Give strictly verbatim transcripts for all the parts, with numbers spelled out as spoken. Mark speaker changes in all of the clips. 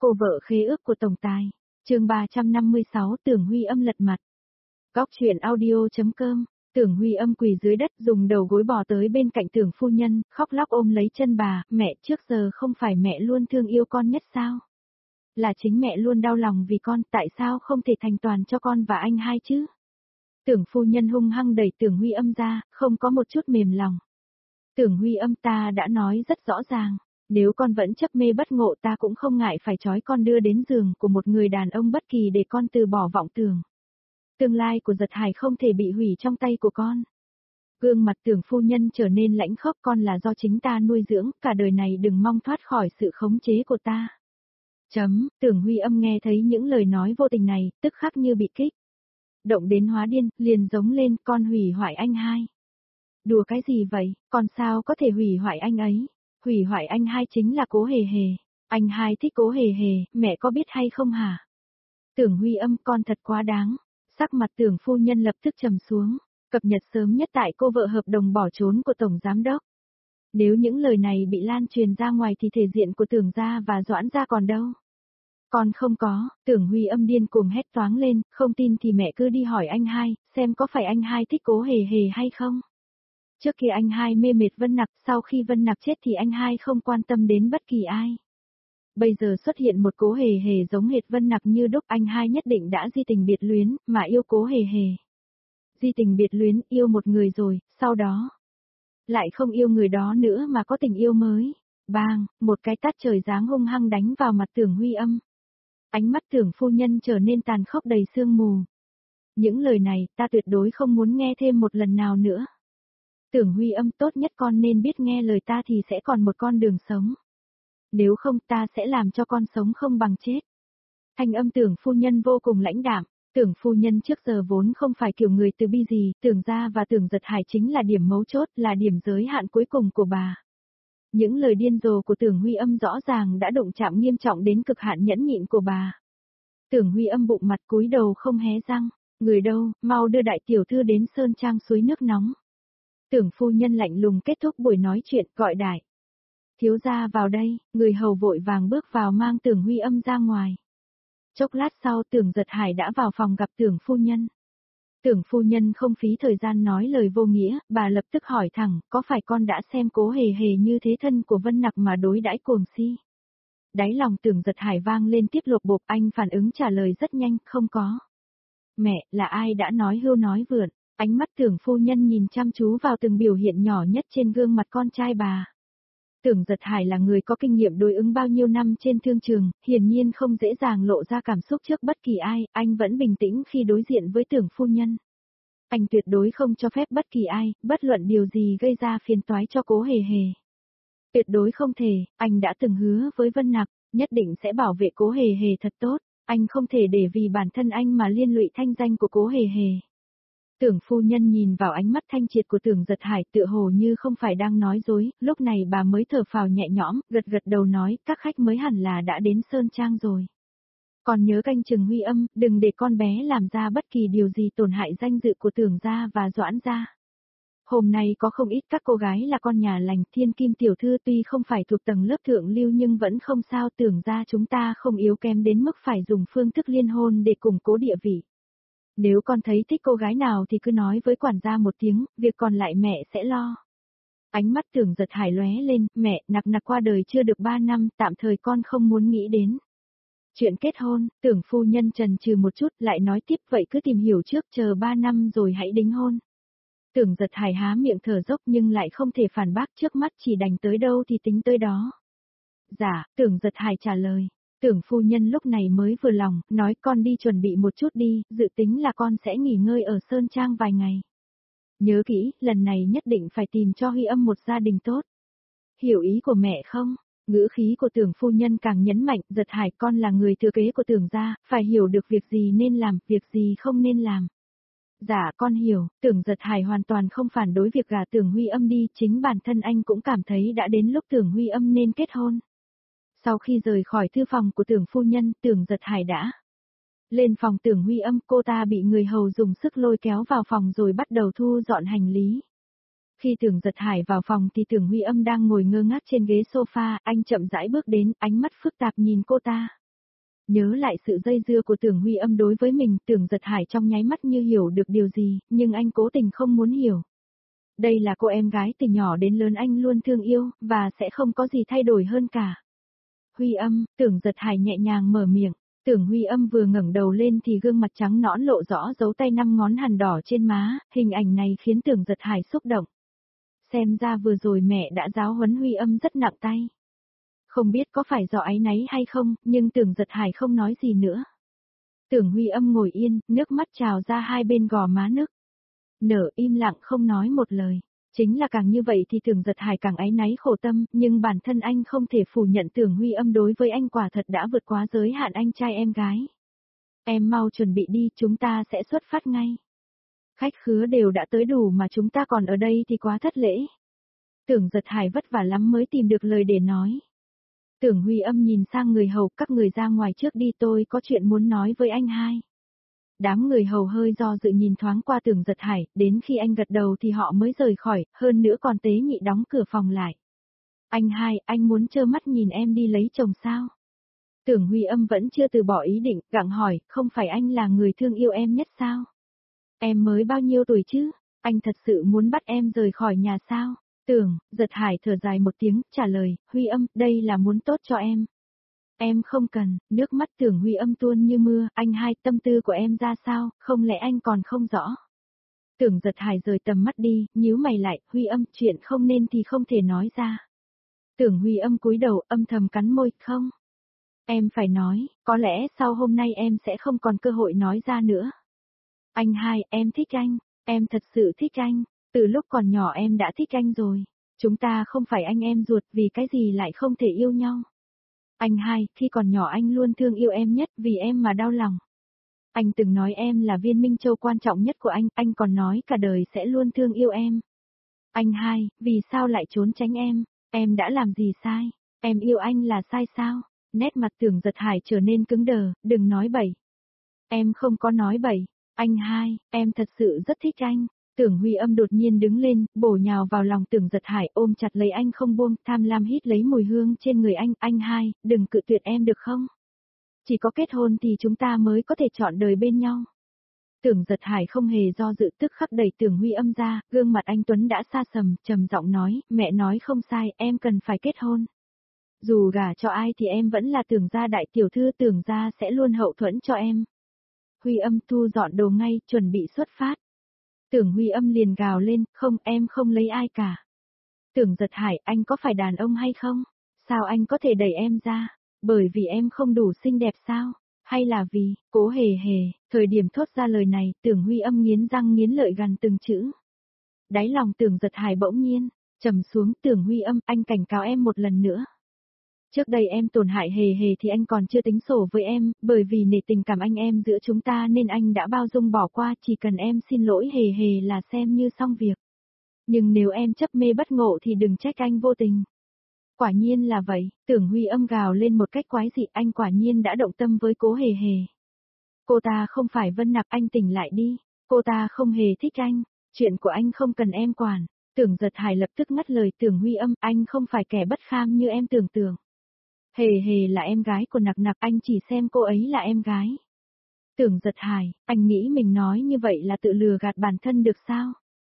Speaker 1: Cô vợ khế ước của tổng tài. Chương ba trăm năm mươi sáu Tưởng Huy Âm lật mặt. Góc truyện audio.com. Tưởng Huy Âm quỳ dưới đất dùng đầu gối bò tới bên cạnh Tưởng phu nhân, khóc lóc ôm lấy chân bà, mẹ trước giờ không phải mẹ luôn thương yêu con nhất sao? Là chính mẹ luôn đau lòng vì con, tại sao không thể thành toàn cho con và anh hai chứ? Tưởng phu nhân hung hăng đẩy Tưởng Huy Âm ra, không có một chút mềm lòng. Tưởng Huy Âm, ta đã nói rất rõ ràng, nếu con vẫn chấp mê bất ngộ ta cũng không ngại phải trói con đưa đến giường của một người đàn ông bất kỳ để con từ bỏ vọng tưởng. Tương lai của Giật Hải không thể bị hủy trong tay của con. Gương mặt Tưởng phu nhân trở nên lãnh khốc, con là do chính ta nuôi dưỡng, cả đời này đừng mong thoát khỏi sự khống chế của ta. Chấm, Tưởng Huy Âm nghe thấy những lời nói vô tình này, tức khắc như bị kích. Động đến hóa điên, liền giống lên, con hủy hoại anh hai. Đùa cái gì vậy, con sao có thể hủy hoại anh ấy? Hủy hoại anh hai chính là Cố Hề Hề. Anh hai thích Cố Hề Hề, mẹ có biết hay không hả? Tưởng Huy Âm, con thật quá đáng. Sắc mặt Tưởng phu nhân lập tức trầm xuống, cập nhật sớm nhất tại cô vợ hợp đồng bỏ trốn của Tổng Giám Đốc. Nếu những lời này bị lan truyền ra ngoài thì thể diện của Tưởng gia và Doãn gia còn đâu. Con không có, Tưởng Huy Âm điên cuồng hét toáng lên, không tin thì mẹ cứ đi hỏi anh hai, xem có phải anh hai thích Cố Hề Hề hay không. Trước kia anh hai mê mệt Vân Nặc, sau khi Vân Nặc chết thì anh hai không quan tâm đến bất kỳ ai. Bây giờ xuất hiện một Cố Hề Hề giống hệt Vân Nặc như đúc, anh hai nhất định đã di tình biệt luyến, mà yêu Cố Hề Hề. Di tình biệt luyến, yêu một người rồi, sau đó lại không yêu người đó nữa mà có tình yêu mới. Bang, một cái tát trời giáng hung hăng đánh vào mặt Tưởng Huy Âm. Ánh mắt Tưởng phu nhân trở nên tàn khốc đầy sương mù. Những lời này, ta tuyệt đối không muốn nghe thêm một lần nào nữa. Tưởng Huy Âm, tốt nhất con nên biết nghe lời ta thì sẽ còn một con đường sống. Nếu không ta sẽ làm cho con sống không bằng chết. Thanh âm Tưởng phu nhân vô cùng lãnh đạm. Tưởng phu nhân trước giờ vốn không phải kiểu người từ bi gì, Tưởng gia và Tưởng Giật Hải chính là điểm mấu chốt, là điểm giới hạn cuối cùng của bà. Những lời điên rồ của Tưởng Huy Âm rõ ràng đã đụng chạm nghiêm trọng đến cực hạn nhẫn nhịn của bà. Tưởng Huy Âm bụng mặt cúi đầu không hé răng, người đâu, mau đưa đại tiểu thư đến sơn trang suối nước nóng. Tưởng phu nhân lạnh lùng kết thúc buổi nói chuyện, gọi đại thiếu gia vào đây, người hầu vội vàng bước vào mang Tưởng Huy Âm ra ngoài. Chốc lát sau Tưởng Giật Hải đã vào phòng gặp Tưởng phu nhân. Tưởng phu nhân không phí thời gian nói lời vô nghĩa, bà lập tức hỏi thẳng, có phải con đã xem Cố Hề Hề như thế thân của Vân Nặc mà đối đãi cuồng si? Đáy lòng Tưởng Giật Hải vang lên tiếp lột bộp, anh phản ứng trả lời rất nhanh, không có. Mẹ, là ai đã nói hưu nói vượn? Ánh mắt Tưởng phu nhân nhìn chăm chú vào từng biểu hiện nhỏ nhất trên gương mặt con trai bà. Tưởng Giật Hải là người có kinh nghiệm đối ứng bao nhiêu năm trên thương trường, hiển nhiên không dễ dàng lộ ra cảm xúc trước bất kỳ ai, anh vẫn bình tĩnh khi đối diện với Tưởng phu nhân. Anh tuyệt đối không cho phép bất kỳ ai, bất luận điều gì gây ra phiền toái cho Cố Hề Hề. Tuyệt đối không thể, anh đã từng hứa với Vân Nặc, nhất định sẽ bảo vệ Cố Hề Hề thật tốt, anh không thể để vì bản thân anh mà liên lụy thanh danh của Cố Hề Hề. Tưởng phu nhân nhìn vào ánh mắt thanh triệt của Tưởng Giật Hải tựa hồ như không phải đang nói dối, lúc này bà mới thở phào nhẹ nhõm, gật gật đầu nói, các khách mới hẳn là đã đến Sơn Trang rồi. Còn nhớ canh chừng Huy Âm, đừng để con bé làm ra bất kỳ điều gì tổn hại danh dự của Tưởng gia và Doãn gia. Hôm nay có không ít các cô gái là con nhà lành, Thiên Kim tiểu thư tuy không phải thuộc tầng lớp thượng lưu nhưng vẫn không sao, Tưởng gia chúng ta không yếu kém đến mức phải dùng phương thức liên hôn để củng cố địa vị. Nếu con thấy thích cô gái nào thì cứ nói với quản gia một tiếng, việc còn lại mẹ sẽ lo. Ánh mắt Tưởng Giật Hải lóe lên, mẹ, Nặc Nặc qua đời chưa được ba năm, tạm thời con không muốn nghĩ đến. Chuyện kết hôn, Tưởng phu nhân chần chừ một chút lại nói tiếp, vậy cứ tìm hiểu trước, chờ ba năm rồi hãy đính hôn. Tưởng Giật Hải há miệng thở dốc nhưng lại không thể phản bác, trước mắt chỉ đành tới đâu thì tính tới đó. Dạ, Tưởng Giật Hải trả lời. Tưởng phu nhân lúc này mới vừa lòng, nói con đi chuẩn bị một chút đi, dự tính là con sẽ nghỉ ngơi ở Sơn Trang vài ngày. Nhớ kỹ, lần này nhất định phải tìm cho Huy Âm một gia đình tốt. Hiểu ý của mẹ không? Ngữ khí của Tưởng phu nhân càng nhấn mạnh, Giật Hải, con là người thừa kế của Tưởng gia, phải hiểu được việc gì nên làm, việc gì không nên làm. Dạ con hiểu, Tưởng Giật Hải hoàn toàn không phản đối việc gả Tưởng Huy Âm đi, chính bản thân anh cũng cảm thấy đã đến lúc Tưởng Huy Âm nên kết hôn. Sau khi rời khỏi thư phòng của Tưởng phu nhân, Tưởng Giật Hải đã lên phòng Tưởng Huy Âm, cô ta bị người hầu dùng sức lôi kéo vào phòng rồi bắt đầu thu dọn hành lý. Khi Tưởng Giật Hải vào phòng thì Tưởng Huy Âm đang ngồi ngơ ngác trên ghế sofa, anh chậm rãi bước đến, ánh mắt phức tạp nhìn cô ta. Nhớ lại sự dây dưa của Tưởng Huy Âm đối với mình, Tưởng Giật Hải trong nháy mắt như hiểu được điều gì, nhưng anh cố tình không muốn hiểu. Đây là cô em gái từ nhỏ đến lớn anh luôn thương yêu, và sẽ không có gì thay đổi hơn cả. Huy Âm, Tưởng Giật Hải nhẹ nhàng mở miệng. Tưởng Huy Âm vừa ngẩng đầu lên thì gương mặt trắng nõn lộ rõ dấu tay năm ngón hằn đỏ trên má, hình ảnh này khiến Tưởng Giật Hải xúc động. Xem ra vừa rồi mẹ đã giáo huấn Huy Âm rất nặng tay. Không biết có phải do áy náy hay không, nhưng Tưởng Giật Hải không nói gì nữa. Tưởng Huy Âm ngồi yên, nước mắt trào ra hai bên gò má nức. Nở im lặng không nói một lời. Chính là càng như vậy thì Tưởng Giật Hải càng áy náy khổ tâm, nhưng bản thân anh không thể phủ nhận Tưởng Huy Âm đối với anh quả thật đã vượt quá giới hạn anh trai em gái. Em mau chuẩn bị đi, chúng ta sẽ xuất phát ngay. Khách khứa đều đã tới đủ mà chúng ta còn ở đây thì quá thất lễ. Tưởng Giật Hải vất vả lắm mới tìm được lời để nói. Tưởng Huy Âm nhìn sang người hầu, các người ra ngoài trước đi, tôi có chuyện muốn nói với anh hai. Đám người hầu hơi do dự nhìn thoáng qua Tưởng Giật Hải, đến khi anh gật đầu thì họ mới rời khỏi, hơn nữa còn tế nhị đóng cửa phòng lại. Anh hai, anh muốn trơ mắt nhìn em đi lấy chồng sao? Tưởng Huy Âm vẫn chưa từ bỏ ý định, gặng hỏi, không phải anh là người thương yêu em nhất sao? Em mới bao nhiêu tuổi chứ? Anh thật sự muốn bắt em rời khỏi nhà sao? Tưởng, Giật Hải thở dài một tiếng, trả lời, Huy Âm, đây là muốn tốt cho em. Em không cần, nước mắt Tưởng Huy Âm tuôn như mưa, anh hai, tâm tư của em ra sao, không lẽ anh còn không rõ? Tưởng Giật Hải rời tầm mắt đi, nhíu mày lại, Huy Âm, chuyện không nên thì không thể nói ra. Tưởng Huy Âm cúi đầu, âm thầm cắn môi, không. Em phải nói, có lẽ sau hôm nay em sẽ không còn cơ hội nói ra nữa. Anh hai, em thích anh, em thật sự thích anh, từ lúc còn nhỏ em đã thích anh rồi. Chúng ta không phải anh em ruột, vì cái gì lại không thể yêu nhau. Anh hai, khi còn nhỏ anh luôn thương yêu em nhất, vì em mà đau lòng. Anh từng nói em là viên minh châu quan trọng nhất của anh, anh còn nói cả đời sẽ luôn thương yêu em. Anh hai, vì sao lại trốn tránh em, em đã làm gì sai, em yêu anh là sai sao? Nét mặt Tưởng Giật Hải trở nên cứng đờ, đừng nói bậy. Em không có nói bậy, anh hai, em thật sự rất thích anh. Tưởng Huy Âm đột nhiên đứng lên, bổ nhào vào lòng Tưởng Giật Hải, ôm chặt lấy anh không buông, tham lam hít lấy mùi hương trên người anh, anh hai, đừng cự tuyệt em được không? Chỉ có kết hôn thì chúng ta mới có thể chọn đời bên nhau. Tưởng Giật Hải không hề do dự, tức khắc đẩy Tưởng Huy Âm ra, gương mặt anh Tuấn đã xa sầm, trầm giọng nói, mẹ nói không sai, em cần phải kết hôn. Dù gả cho ai thì em vẫn là Tưởng gia đại tiểu thư, Tưởng gia sẽ luôn hậu thuẫn cho em. Huy Âm thu dọn đồ ngay, chuẩn bị xuất phát. Tưởng Huy Âm liền gào lên, không, em không lấy ai cả. Tưởng Giật Hải, anh có phải đàn ông hay không? Sao anh có thể đẩy em ra? Bởi vì em không đủ xinh đẹp sao? Hay là vì, Cố Hề Hề, thời điểm thốt ra lời này, Tưởng Huy Âm nghiến răng nghiến lợi gằn từng chữ. Đáy lòng Tưởng Giật Hải bỗng nhiên, trầm xuống, Tưởng Huy Âm, anh cảnh cáo em một lần nữa. Trước đây em tổn hại Hề Hề thì anh còn chưa tính sổ với em, bởi vì nể tình cảm anh em giữa chúng ta nên anh đã bao dung bỏ qua, chỉ cần em xin lỗi Hề Hề là xem như xong việc. Nhưng nếu em chấp mê bất ngộ thì đừng trách anh vô tình. Quả nhiên là vậy, Tưởng Huy Âm gào lên một cách quái dị, anh quả nhiên đã động tâm với Cố Hề Hề. Cô ta không phải Vân Nặc, anh tỉnh lại đi, cô ta không hề thích anh, chuyện của anh không cần em quản. Tưởng Giật Hải lập tức ngắt lời Tưởng Huy Âm, anh không phải kẻ bất kham như em tưởng tượng. Hề Hề là em gái của Nặc Nặc, anh chỉ xem cô ấy là em gái. Tưởng Giật Hải, anh nghĩ mình nói như vậy là tự lừa gạt bản thân được sao?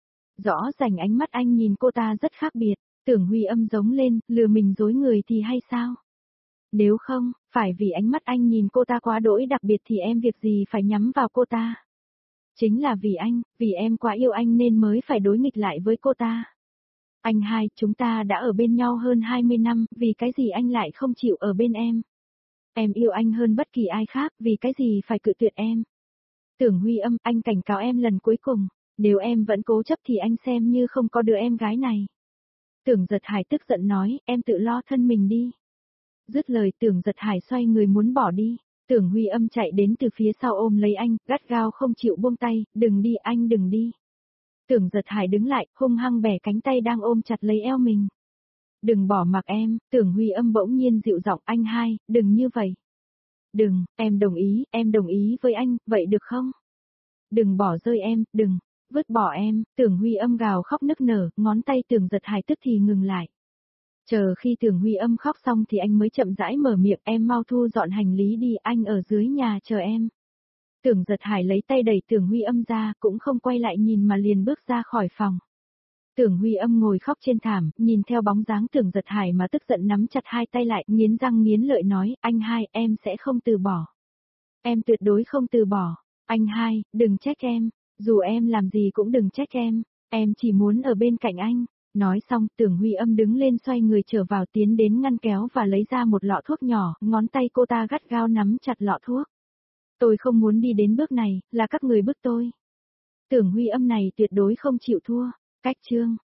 Speaker 1: Rõ ràng ánh mắt anh nhìn cô ta rất khác biệt, Tưởng Huy Âm giống lên, lừa mình dối người thì hay sao? Nếu không, phải vì ánh mắt anh nhìn cô ta quá đỗi đặc biệt thì em việc gì phải nhắm vào cô ta? Chính là vì anh, vì em quá yêu anh nên mới phải đối nghịch lại với cô ta. Anh hai, chúng ta đã ở bên nhau hơn hai mươi năm, vì cái gì anh lại không chịu ở bên em? Em yêu anh hơn bất kỳ ai khác, vì cái gì phải cự tuyệt em? Tưởng Huy Âm, anh cảnh cáo em lần cuối cùng, nếu em vẫn cố chấp thì anh xem như không có đứa em gái này. Tưởng Giật Hải tức giận nói, em tự lo thân mình đi. Dứt lời Tưởng Giật Hải xoay người muốn bỏ đi, Tưởng Huy Âm chạy đến từ phía sau ôm lấy anh, gắt gao không chịu buông tay, đừng đi anh đừng đi. Tưởng Giật Hải đứng lại, hung hăng bẻ cánh tay đang ôm chặt lấy eo mình. Đừng bỏ mặc em, Tưởng Huy Âm bỗng nhiên dịu giọng, anh hai, đừng như vậy. Đừng, em đồng ý, em đồng ý với anh, vậy được không? Đừng bỏ rơi em, đừng, vứt bỏ em, Tưởng Huy Âm gào khóc nức nở, ngón tay Tưởng Giật Hải tức thì ngừng lại. Chờ khi Tưởng Huy Âm khóc xong thì anh mới chậm rãi mở miệng, em mau thu dọn hành lý đi, anh ở dưới nhà chờ em. Tưởng Giật Hải lấy tay đẩy Tưởng Huy Âm ra, cũng không quay lại nhìn mà liền bước ra khỏi phòng. Tưởng Huy Âm ngồi khóc trên thảm, nhìn theo bóng dáng Tưởng Giật Hải mà tức giận nắm chặt hai tay lại, nghiến răng nghiến lợi nói, anh hai, em sẽ không từ bỏ. Em tuyệt đối không từ bỏ. Anh hai, đừng trách em, dù em làm gì cũng đừng trách em, em chỉ muốn ở bên cạnh anh. Nói xong, Tưởng Huy Âm đứng lên xoay người trở vào tiến đến ngăn kéo và lấy ra một lọ thuốc nhỏ, ngón tay cô ta gắt gao nắm chặt lọ thuốc. Tôi không muốn đi đến bước này, là các người bức tôi. Tưởng Huy Âm này tuyệt đối không chịu thua. Cách chương